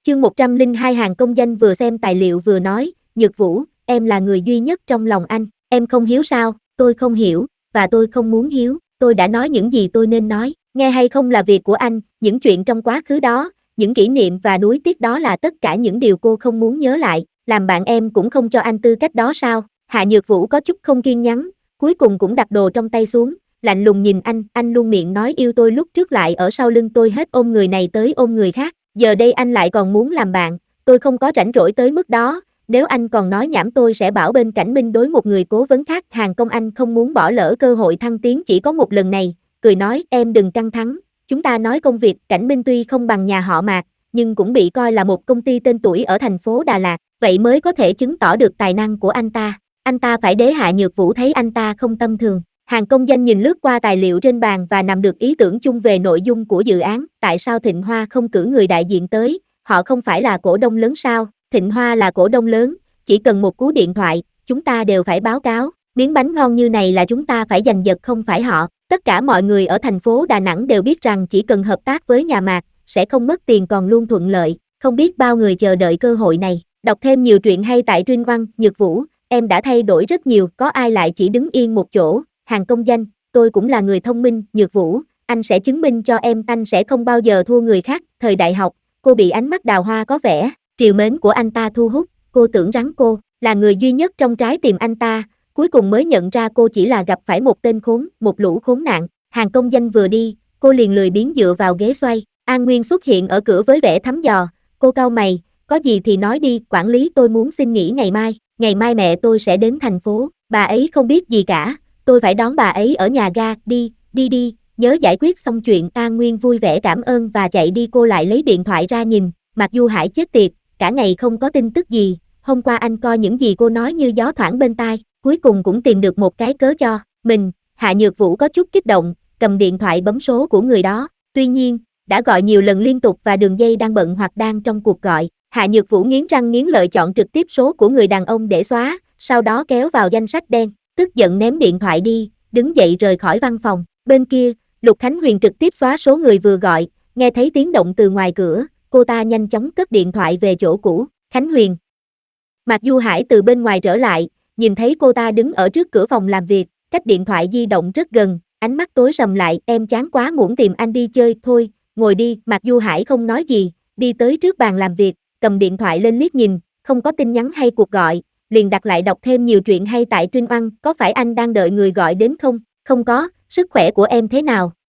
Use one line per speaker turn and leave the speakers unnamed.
Chương 102 Hàng công danh vừa xem tài liệu vừa nói, Nhược Vũ, em là người duy nhất trong lòng anh, em không hiếu sao, tôi không hiểu, và tôi không muốn hiếu, tôi đã nói những gì tôi nên nói, nghe hay không là việc của anh, những chuyện trong quá khứ đó, những kỷ niệm và nuối tiếc đó là tất cả những điều cô không muốn nhớ lại, làm bạn em cũng không cho anh tư cách đó sao? Hạ Nhược Vũ có chút không kiên nhẫn, cuối cùng cũng đặt đồ trong tay xuống, lạnh lùng nhìn anh luôn miệng nói yêu tôi lúc trước lại ở sau lưng tôi hết ôm người này tới ôm người khác, giờ đây anh lại còn muốn làm bạn, tôi không có rảnh rỗi tới mức đó, nếu anh còn nói nhảm tôi sẽ bảo bên Cảnh Minh đối một người cố vấn khác. Hàng Công Anh không muốn bỏ lỡ cơ hội thăng tiến chỉ có một lần này, cười nói em đừng căng thẳng, chúng ta nói công việc. Cảnh Minh tuy không bằng nhà họ Mạc, nhưng cũng bị coi là một công ty tên tuổi ở thành phố Đà Lạt, vậy mới có thể chứng tỏ được tài năng của anh ta phải để Hạ Nhược Vũ thấy anh ta không tầm thường. Hàng công danh nhìn lướt qua tài liệu trên bàn và nắm được ý tưởng chung về nội dung của dự án, tại sao Thịnh Hoa không cử người đại diện tới, họ không phải là cổ đông lớn sao? Thịnh Hoa là cổ đông lớn, chỉ cần một cú điện thoại, chúng ta đều phải báo cáo, miếng bánh ngon như này là chúng ta phải giành giật không phải họ. Tất cả mọi người ở thành phố Đà Nẵng đều biết rằng chỉ cần hợp tác với nhà Mạc, sẽ không mất tiền còn luôn thuận lợi, không biết bao người chờ đợi cơ hội này. Đọc thêm nhiều truyện hay tại Trinh Oan. Nhược Vũ, em đã thay đổi rất nhiều, có ai lại chỉ đứng yên một chỗ? Hàng công danh, tôi cũng là người thông minh. Nhược Vũ, anh sẽ chứng minh cho em, anh sẽ không bao giờ thua người khác. Thời đại học, cô bị ánh mắt đào hoa có vẻ trìu mến của anh ta thu hút, cô tưởng rằng cô là người duy nhất trong trái tim anh ta, cuối cùng mới nhận ra cô chỉ là gặp phải một tên khốn, một lũ khốn nạn. Hàng công danh vừa đi, cô liền lười biếng dựa vào ghế xoay. An Nguyên xuất hiện ở cửa với vẻ thăm dò, cô cau mày, có gì thì nói đi, quản lý tôi muốn xin nghỉ ngày mai mẹ tôi sẽ đến thành phố, bà ấy không biết gì cả, tôi phải đón bà ấy ở nhà ga, đi, nhớ giải quyết xong chuyện. An Nguyên vui vẻ cảm ơn và chạy đi, cô lại lấy điện thoại ra nhìn, Mạc Du Hải chết tiệt, cả ngày không có tin tức gì, hôm qua anh coi những gì cô nói như gió thoảng bên tai, cuối cùng cũng tìm được một cái cớ cho mình. Hạ Nhược Vũ có chút kích động, cầm điện thoại bấm số của người đó, tuy nhiên, đã gọi nhiều lần liên tục và đường dây đang bận hoặc đang trong cuộc gọi. Hạ Nhược Vũ nghiến răng nghiến lợi chọn trực tiếp số của người đàn ông để xóa, sau đó kéo vào danh sách đen, tức giận ném điện thoại đi, đứng dậy rời khỏi văn phòng. Bên kia, Lục Khánh Huyền trực tiếp xóa số người vừa gọi, nghe thấy tiếng động từ ngoài cửa, cô ta nhanh chóng cất điện thoại về chỗ cũ. Khánh Huyền. Mạc Du Hải từ bên ngoài trở lại, nhìn thấy cô ta đứng ở trước cửa phòng làm việc, cách điện thoại di động rất gần, ánh mắt tối sầm lại, em chán quá muốn tìm anh đi chơi, thôi, ngồi đi. Mạc Du Hải không nói gì, đi tới trước bàn làm việc, cầm điện thoại lên liếc nhìn, không có tin nhắn hay cuộc gọi, liền đặt lại đọc thêm nhiều truyện hay tại Trinh Oan. Có phải anh đang đợi người gọi đến không? Không có, sức khỏe của em thế nào?